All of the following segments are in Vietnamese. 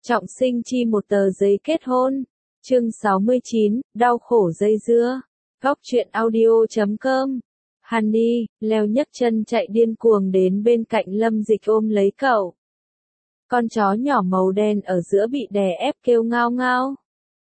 Trọng sinh chi một tờ giấy kết hôn. Chương 69, đau khổ dây dưa. Góc truyện audio.com. Honey, Leo nhấc chân chạy điên cuồng đến bên cạnh Lâm Dịch ôm lấy cậu. Con chó nhỏ màu đen ở giữa bị đè ép kêu ngao ngao.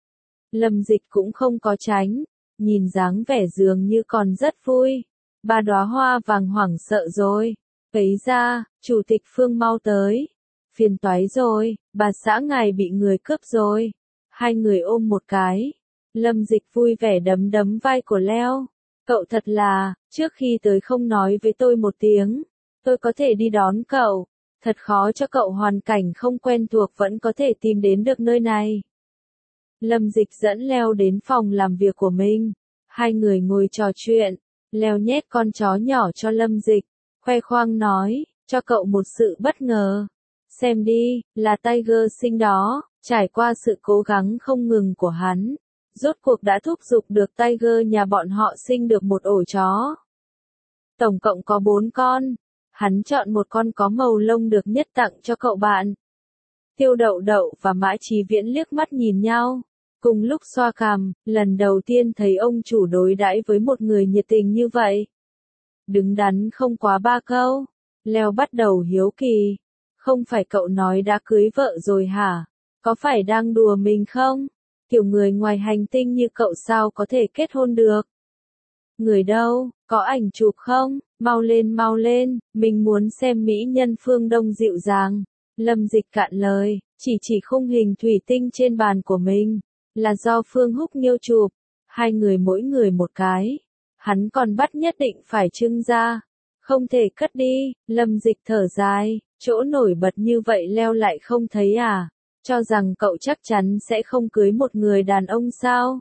Lâm Dịch cũng không có tránh, nhìn dáng vẻ dường như còn rất vui. Ba đóa hoa vàng hoảng sợ rồi. Ấy ra, chủ tịch Phương mau tới. Phiền toái rồi, bà xã ngài bị người cướp rồi. Hai người ôm một cái. Lâm Dịch vui vẻ đấm đấm vai của Leo. Cậu thật là, trước khi tới không nói với tôi một tiếng. Tôi có thể đi đón cậu. Thật khó cho cậu hoàn cảnh không quen thuộc vẫn có thể tìm đến được nơi này. Lâm Dịch dẫn Leo đến phòng làm việc của mình. Hai người ngồi trò chuyện. Leo nhét con chó nhỏ cho Lâm Dịch. Khoe khoang nói, cho cậu một sự bất ngờ. Xem đi, là Tiger sinh đó. Trải qua sự cố gắng không ngừng của hắn, rốt cuộc đã thúc giục được Tiger nhà bọn họ sinh được một ổ chó. Tổng cộng có 4 con. Hắn chọn một con có màu lông được nhất tặng cho cậu bạn. Tiêu Đậu Đậu và Mã Chí Viễn liếc mắt nhìn nhau. Cùng lúc xoa cằm, lần đầu tiên thấy ông chủ đối đãi với một người nhiệt tình như vậy. Đứng đắn không quá 3 câu. Leo bắt đầu hiếu kỳ. Không phải cậu nói đã cưới vợ rồi hả? Có phải đang đùa mình không? Kiểu người ngoài hành tinh như cậu sao có thể kết hôn được? Người đâu, có ảnh chụp không? Mau lên, mình muốn xem mỹ nhân Phương Đông dịu dàng. Lâm Dịch cạn lời, chỉ khung hình thủy tinh trên bàn của mình, là do Phương Húc Nghiêu chụp. Hai người mỗi người một cái. Hắn còn bắt nhất định phải trưng ra. Không thể cất đi. Lâm Dịch thở dài, chỗ nổi bật như vậy Leo lại không thấy à? Cho rằng cậu chắc chắn sẽ không cưới một người đàn ông sao?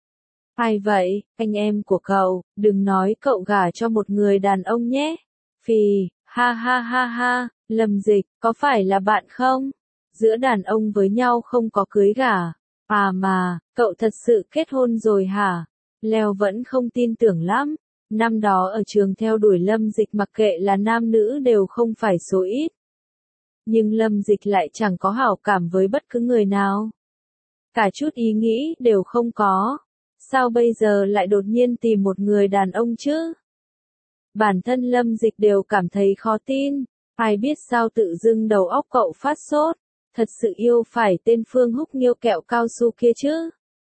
Ai vậy, anh em của cậu, đừng nói cậu gả cho một người đàn ông nhé. Phì, ha, Lâm Dịch, có phải là bạn không? Giữa đàn ông với nhau không có cưới gả. À mà, cậu thật sự kết hôn rồi hả? Leo vẫn không tin tưởng lắm. Năm đó ở trường theo đuổi Lâm Dịch mặc kệ là nam nữ đều không phải số ít. Nhưng Lâm Dịch lại chẳng có hảo cảm với bất cứ người nào. Cả chút ý nghĩ đều không có. Sao bây giờ lại đột nhiên tìm một người đàn ông chứ? Bản thân Lâm Dịch đều cảm thấy khó tin. Ai biết sao tự dưng đầu óc cậu phát sốt. Thật sự yêu phải tên Phương Húc Nghiêu kẹo cao su kia chứ?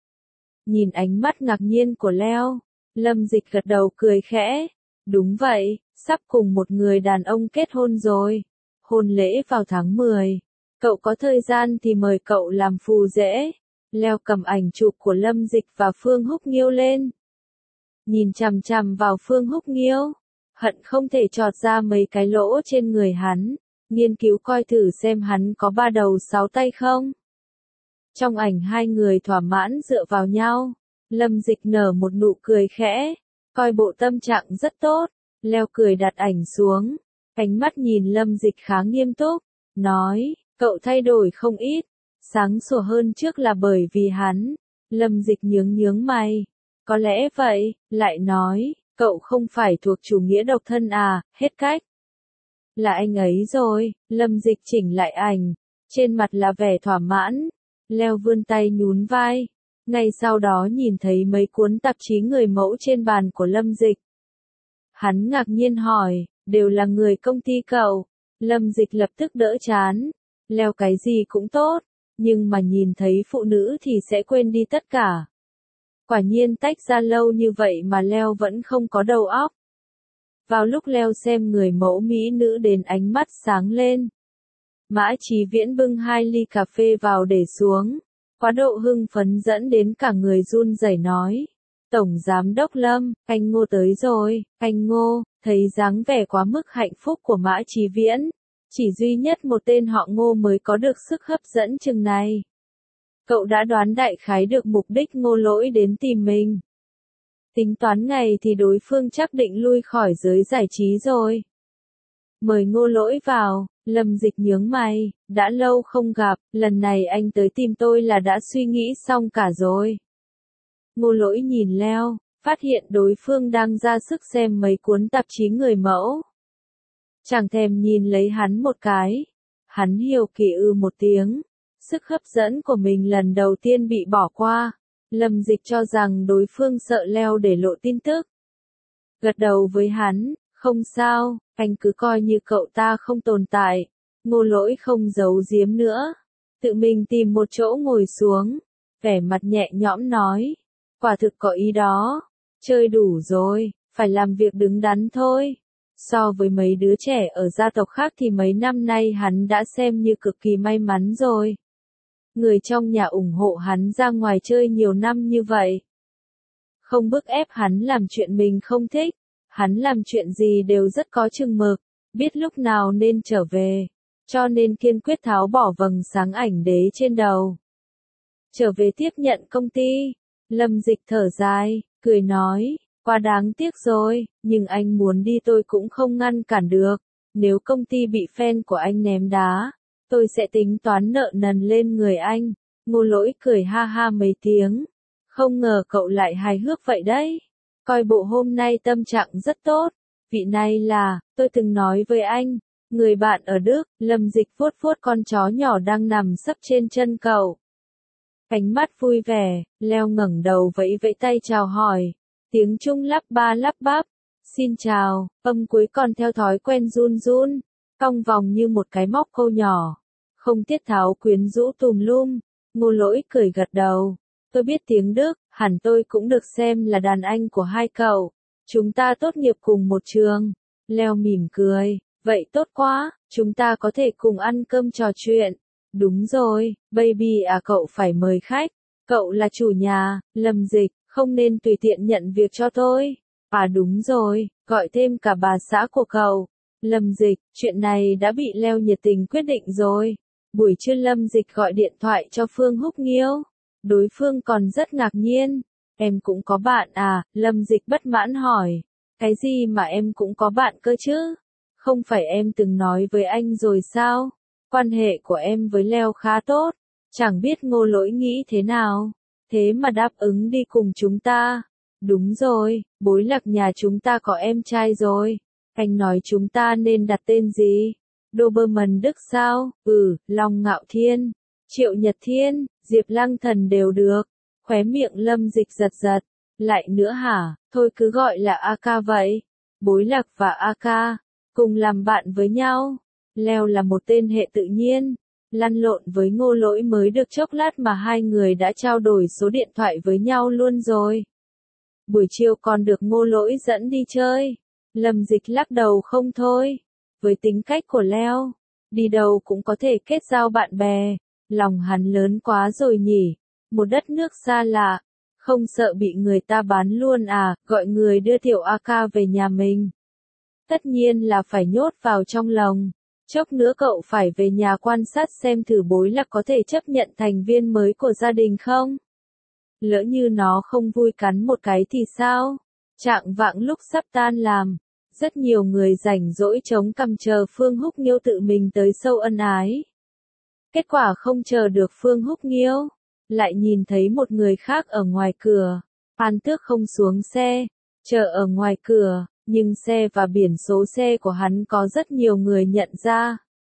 Nhìn ánh mắt ngạc nhiên của Leo, Lâm Dịch gật đầu cười khẽ. Đúng vậy, sắp cùng một người đàn ông kết hôn rồi. Hôn lễ vào tháng 10. Cậu có thời gian thì mời cậu làm phù rể. Leo cầm ảnh chụp của Lâm Dịch và Phương Húc Nghiêu lên. Nhìn chằm chằm vào Phương Húc Nghiêu. Hận không thể chọt ra mấy cái lỗ trên người hắn. Nghiên cứu coi thử xem hắn có 3 đầu 6 tay không. Trong ảnh hai người thỏa mãn dựa vào nhau. Lâm Dịch nở một nụ cười khẽ. Coi bộ tâm trạng rất tốt. Leo cười đặt ảnh xuống. Ánh mắt nhìn Lâm Dịch khá nghiêm túc. Nói, cậu thay đổi không ít. Sáng sủa hơn trước là bởi vì hắn. Lâm Dịch nhướng mày. Có lẽ vậy, lại nói, cậu không phải thuộc chủ nghĩa độc thân à, hết cách. Là anh ấy rồi. Lâm Dịch chỉnh lại ảnh. Trên mặt là vẻ thỏa mãn. Leo vươn tay nhún vai. Ngay sau đó nhìn thấy mấy cuốn tạp chí người mẫu trên bàn của Lâm Dịch. Hắn ngạc nhiên hỏi, đều là người công ty cậu. Lâm Dịch lập tức đỡ chán. Leo cái gì cũng tốt, nhưng mà nhìn thấy phụ nữ thì sẽ quên đi tất cả. Quả nhiên tách ra lâu như vậy mà Leo vẫn không có đầu óc. Vào lúc Leo xem người mẫu mỹ nữ đến ánh mắt sáng lên. Mã Chí Viễn bưng 2 ly cà phê vào để xuống. Quá độ hưng phấn dẫn đến cả người run rẩy nói. Tổng Giám đốc Lâm, anh Ngô tới rồi. Anh Ngô, thấy dáng vẻ quá mức hạnh phúc của Mã Chí Viễn. Chỉ duy nhất một tên họ Ngô mới có được sức hấp dẫn chừng này. Cậu đã đoán đại khái được mục đích Ngô Lỗi đến tìm mình. Tính toán ngày thì đối phương chắc định lui khỏi giới giải trí rồi. Mời Ngô Lỗi vào. Lâm Dịch nhướng mày, đã lâu không gặp, lần này anh tới tìm tôi là đã suy nghĩ xong cả rồi. Ngô Lỗi nhìn Leo, phát hiện đối phương đang ra sức xem mấy cuốn tạp chí người mẫu. Chẳng thèm nhìn lấy hắn một cái. Hắn hiểu kỳ một tiếng. sức hấp dẫn của mình lần đầu tiên bị bỏ qua. Lâm Dịch cho rằng đối phương sợ Leo để lộ tin tức. Gật đầu với hắn, không sao, anh cứ coi như cậu ta không tồn tại. Ngô Lỗi không giấu giếm nữa. Tự mình tìm một chỗ ngồi xuống. Vẻ mặt nhẹ nhõm nói. Quả thực có ý đó. Chơi đủ rồi, phải làm việc đứng đắn thôi. So với mấy đứa trẻ ở gia tộc khác thì mấy năm nay hắn đã xem như cực kỳ may mắn rồi. Người trong nhà ủng hộ hắn ra ngoài chơi nhiều năm như vậy. Không bức ép hắn làm chuyện mình không thích. Hắn làm chuyện gì đều rất có chừng mực, biết lúc nào nên trở về. Cho nên kiên quyết tháo bỏ vầng sáng ảnh đế trên đầu. Trở về tiếp nhận công ty. Lâm Dịch thở dài, cười nói, quá đáng tiếc rồi, nhưng anh muốn đi tôi cũng không ngăn cản được. Nếu công ty bị fan của anh ném đá, tôi sẽ tính toán nợ nần lên người anh. Ngô Lỗi cười ha ha mấy tiếng. Không ngờ cậu lại hài hước vậy đấy. Coi bộ hôm nay tâm trạng rất tốt. Vị này là, tôi từng nói với anh, người bạn ở Đức. Lâm Dịch vuốt vuốt con chó nhỏ đang nằm sấp trên chân cậu. Ánh mắt vui vẻ, Leo ngẩng đầu vẫy vẫy tay chào hỏi. Tiếng Trung lắp ba lắp bắp. Xin chào, âm cuối còn theo thói quen run run, cong vòng như một cái móc câu nhỏ. Không tiết tháo quyến rũ tùm lum. Ngô Lỗi cười gật đầu. Tôi biết tiếng Đức, hẳn tôi cũng được xem là đàn anh của hai cậu. Chúng ta tốt nghiệp cùng một trường. Leo mỉm cười. Vậy tốt quá, chúng ta có thể cùng ăn cơm trò chuyện. Đúng rồi, baby à, cậu phải mời khách. Cậu là chủ nhà, Lâm Dịch, không nên tùy tiện nhận việc cho tôi. À đúng rồi, gọi thêm cả bà xã của cậu. Lâm Dịch, chuyện này đã bị Leo nhiệt tình quyết định rồi. Buổi trưa Lâm Dịch gọi điện thoại cho Phương Húc Nghiêu. Đối phương còn rất ngạc nhiên. Em cũng có bạn à? Lâm Dịch bất mãn hỏi. Cái gì mà em cũng có bạn cơ chứ? Không phải em từng nói với anh rồi sao? Quan hệ của em với Leo khá tốt. Chẳng biết Ngô Lỗi nghĩ thế nào. Thế mà đáp ứng đi cùng chúng ta. Đúng rồi, Bối Lạc nhà chúng ta có em trai rồi. Anh nói chúng ta nên đặt tên gì? Doberman Đức sao? Long Ngạo Thiên, Triệu Nhật Thiên, Diệp Lăng Thần đều được. Khóe miệng Lâm Dịch giật giật. Lại nữa hả? Thôi cứ gọi là AK vậy. Bối Lạc và AK cùng làm bạn với nhau. Leo là một tên hệ tự nhiên. Lăn lộn với Ngô Lỗi mới được chốc lát mà hai người đã trao đổi số điện thoại với nhau luôn rồi. Buổi chiều còn được Ngô Lỗi dẫn đi chơi. Lâm Dịch lắc đầu không thôi. Với tính cách của Leo, đi đâu cũng có thể kết giao bạn bè. Lòng hắn lớn quá rồi nhỉ. Một đất nước xa lạ, không sợ bị người ta bán luôn à? Gọi người đưa tiểu AK về nhà mình. Tất nhiên là phải nhốt vào trong lồng. Chốc nữa cậu phải về nhà quan sát xem thử Bối Lạc có thể chấp nhận thành viên mới của gia đình không? Lỡ như nó không vui cắn một cái thì sao? Trạng vạng lúc sắp tan làm, rất nhiều người rảnh rỗi chống cằm chờ Phương Húc Nghiêu tự mình tới sâu ân ái. Kết quả không chờ được Phương Húc Nghiêu, lại nhìn thấy một người khác ở ngoài cửa. An Tước không xuống xe, chờ ở ngoài cửa, nhưng xe và biển số xe của hắn có rất nhiều người nhận ra.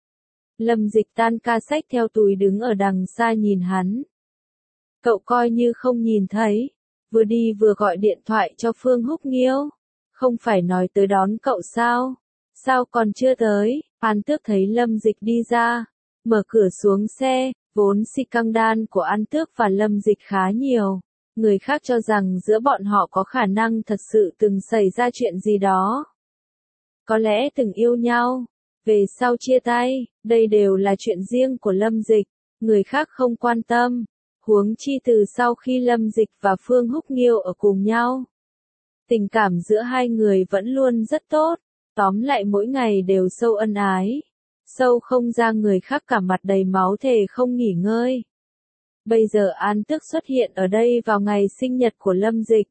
Lâm Dịch tan ca xách theo túi đứng ở đằng xa nhìn hắn. Cậu coi như không nhìn thấy, vừa đi vừa gọi điện thoại cho Phương Húc Nghiêu. Không phải nói tới đón cậu sao? Sao còn chưa tới? An Tước thấy Lâm Dịch đi ra, mở cửa xuống xe, vốn scandal của An Tước và Lâm Dịch khá nhiều. Người khác cho rằng giữa bọn họ có khả năng thật sự từng xảy ra chuyện gì đó. Có lẽ từng yêu nhau, về sau chia tay, đây đều là chuyện riêng của Lâm Dịch, người khác không quan tâm. Huống chi từ sau khi Lâm Dịch và Phương Húc Nghiêu ở cùng nhau, tình cảm giữa hai người vẫn luôn rất tốt, tóm lại mỗi ngày đều sâu ân ái. Sâu không ra người khác cả mặt đầy máu thề không nghỉ ngơi. Bây giờ An Tước xuất hiện ở đây vào ngày sinh nhật của Lâm Dịch,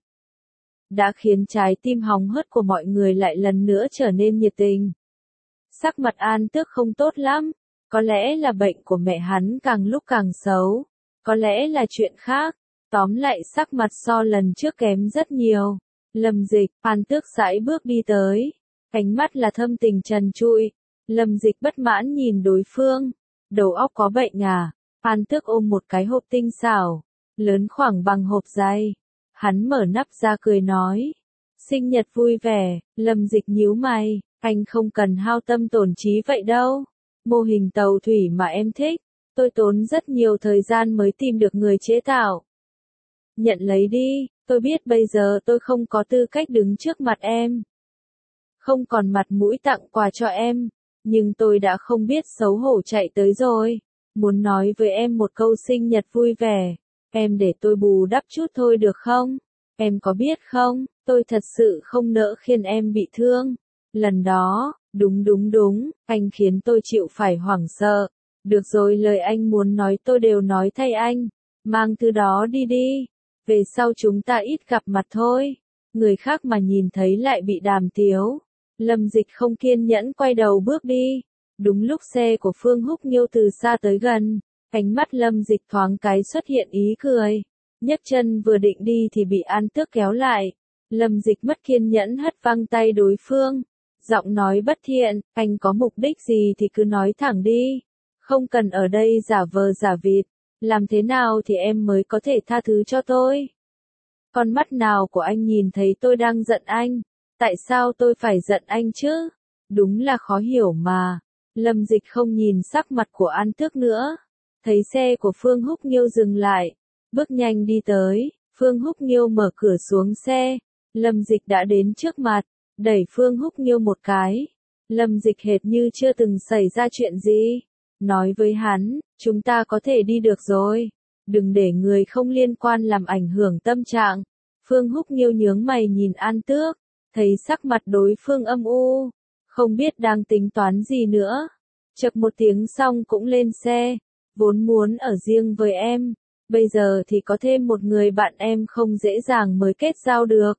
đã khiến trái tim hóng hớt của mọi người lại lần nữa trở nên nhiệt tình. Sắc mặt An Tước không tốt lắm, có lẽ là bệnh của mẹ hắn càng lúc càng xấu, có lẽ là chuyện khác, tóm lại sắc mặt so lần trước kém rất nhiều. Lâm Dịch, An Tước sải bước đi tới, ánh mắt là thâm tình trần trụi. Lâm Dịch bất mãn nhìn đối phương, đầu óc có bệnh à? An Tước ôm một cái hộp tinh xảo, lớn khoảng bằng hộp giày. Hắn mở nắp ra cười nói. Sinh nhật vui vẻ, Lâm Dịch nhíu mày, anh không cần hao tâm tổn trí vậy đâu. Mô hình tàu thủy mà em thích, tôi tốn rất nhiều thời gian mới tìm được người chế tạo. Nhận lấy đi, tôi biết bây giờ tôi không có tư cách đứng trước mặt em. Không còn mặt mũi tặng quà cho em, nhưng tôi đã không biết xấu hổ chạy tới rồi. Muốn nói với em một câu sinh nhật vui vẻ, em để tôi bù đắp chút thôi được không? Em có biết không, tôi thật sự không nỡ khiến em bị thương. Lần đó, đúng, anh khiến tôi chịu phải hoảng sợ. Được rồi, lời anh muốn nói tôi đều nói thay anh. Mang thứ đó đi đi. Về sau chúng ta ít gặp mặt thôi. Người khác mà nhìn thấy lại bị đàm tiếu. Lâm Dịch không kiên nhẫn quay đầu bước đi. Đúng lúc xe của Phương Húc Nghiêu từ xa tới gần, ánh mắt Lâm Dịch thoáng cái xuất hiện ý cười. Nhấc chân vừa định đi thì bị An Tước kéo lại. Lâm Dịch mất kiên nhẫn hất văng tay đối phương. Giọng nói bất thiện, anh có mục đích gì thì cứ nói thẳng đi. Không cần ở đây giả vờ giả vịt. Làm thế nào thì em mới có thể tha thứ cho tôi? Con mắt nào của anh nhìn thấy tôi đang giận anh? Tại sao tôi phải giận anh chứ? Đúng là khó hiểu mà. Lâm Dịch không nhìn sắc mặt của An Tước nữa. Thấy xe của Phương Húc Nghiêu dừng lại. Bước nhanh đi tới. Phương Húc Nghiêu mở cửa xuống xe. Lâm Dịch đã đến trước mặt. Đẩy Phương Húc Nghiêu một cái. Lâm Dịch hệt như chưa từng xảy ra chuyện gì. Nói với hắn, chúng ta có thể đi được rồi. Đừng để người không liên quan làm ảnh hưởng tâm trạng. Phương Húc Nghiêu nhướng mày nhìn An Tước. Thấy sắc mặt đối phương âm u. Không biết đang tính toán gì nữa. Chậc một tiếng xong cũng lên xe. Vốn muốn ở riêng với em. Bây giờ thì có thêm một người bạn em không dễ dàng mới kết giao được.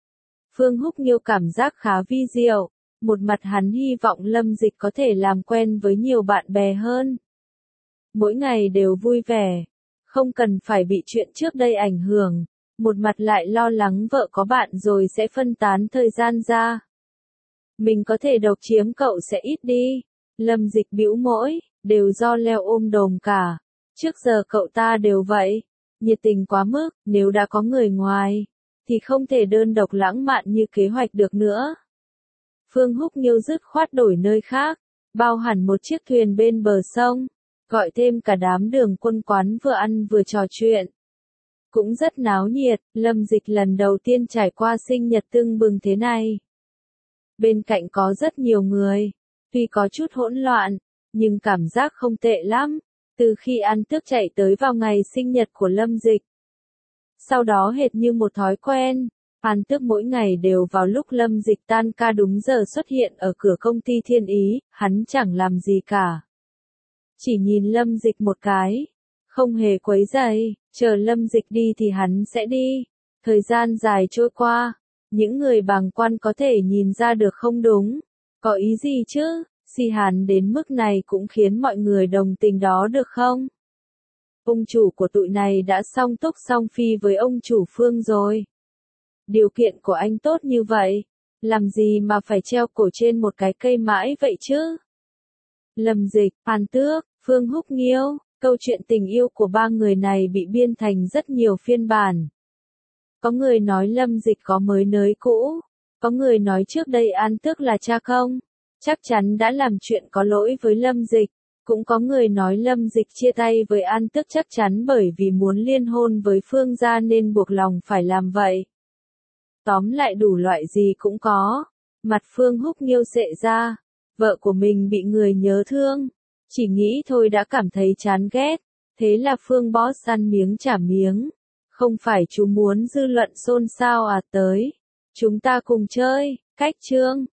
Phương Húc Nghiêu cảm giác khá vi diệu. Một mặt hắn hy vọng Lâm Dịch có thể làm quen với nhiều bạn bè hơn. Mỗi ngày đều vui vẻ. Không cần phải bị chuyện trước đây ảnh hưởng. Một mặt lại lo lắng vợ có bạn rồi sẽ phân tán thời gian ra. Mình có thể độc chiếm cậu sẽ ít đi. Lâm Dịch bĩu môi, đều do Leo ôm đồm cả. Trước giờ cậu ta đều vậy. Nhiệt tình quá mức, nếu đã có người ngoài, thì không thể đơn độc lãng mạn như kế hoạch được nữa. Phương Húc Nghiêu dứt khoát đổi nơi khác, bao hẳn một chiếc thuyền bên bờ sông, gọi thêm cả đám đường quân quán vừa ăn vừa trò chuyện. Cũng rất náo nhiệt, Lâm Dịch lần đầu tiên trải qua sinh nhật tưng bừng thế này. Bên cạnh có rất nhiều người, tuy có chút hỗn loạn, nhưng cảm giác không tệ lắm, từ khi An Tước chạy tới vào ngày sinh nhật của Lâm Dịch. Sau đó hệt như một thói quen, An Tước mỗi ngày đều vào lúc Lâm Dịch tan ca đúng giờ xuất hiện ở cửa công ty Thiên Ý, hắn chẳng làm gì cả. Chỉ nhìn Lâm Dịch một cái, không hề quấy rầy, chờ Lâm Dịch đi thì hắn sẽ đi. Thời gian dài trôi qua, những người bàng quan có thể nhìn ra được không đúng. Có ý gì chứ, si hàn đến mức này cũng khiến mọi người đồng tình đó được không? Ông chủ của tụi này đã song túc song phi với ông chủ Phương rồi. Điều kiện của anh tốt như vậy, làm gì mà phải treo cổ trên một cái cây mãi vậy chứ? Lâm Dịch, An Tước, Phương Húc Nghiêu, câu chuyện tình yêu của ba người này bị biên thành rất nhiều phiên bản. Có người nói Lâm Dịch có mới nới cũ, có người nói trước đây An Tước là cha không, chắc chắn đã làm chuyện có lỗi với Lâm Dịch. Cũng có người nói Lâm Dịch chia tay với An Tước chắc chắn bởi vì muốn liên hôn với Phương gia nên buộc lòng phải làm vậy. Tóm lại đủ loại gì cũng có. Mặt Phương Húc Nghiêu xệ ra, vợ của mình bị người nhớ thương, chỉ nghĩ thôi đã cảm thấy chán ghét, thế là Phương boss ăn miếng trả miếng. Không phải chú muốn dư luận xôn xao à, tới. Chúng ta cùng chơi, cách chương.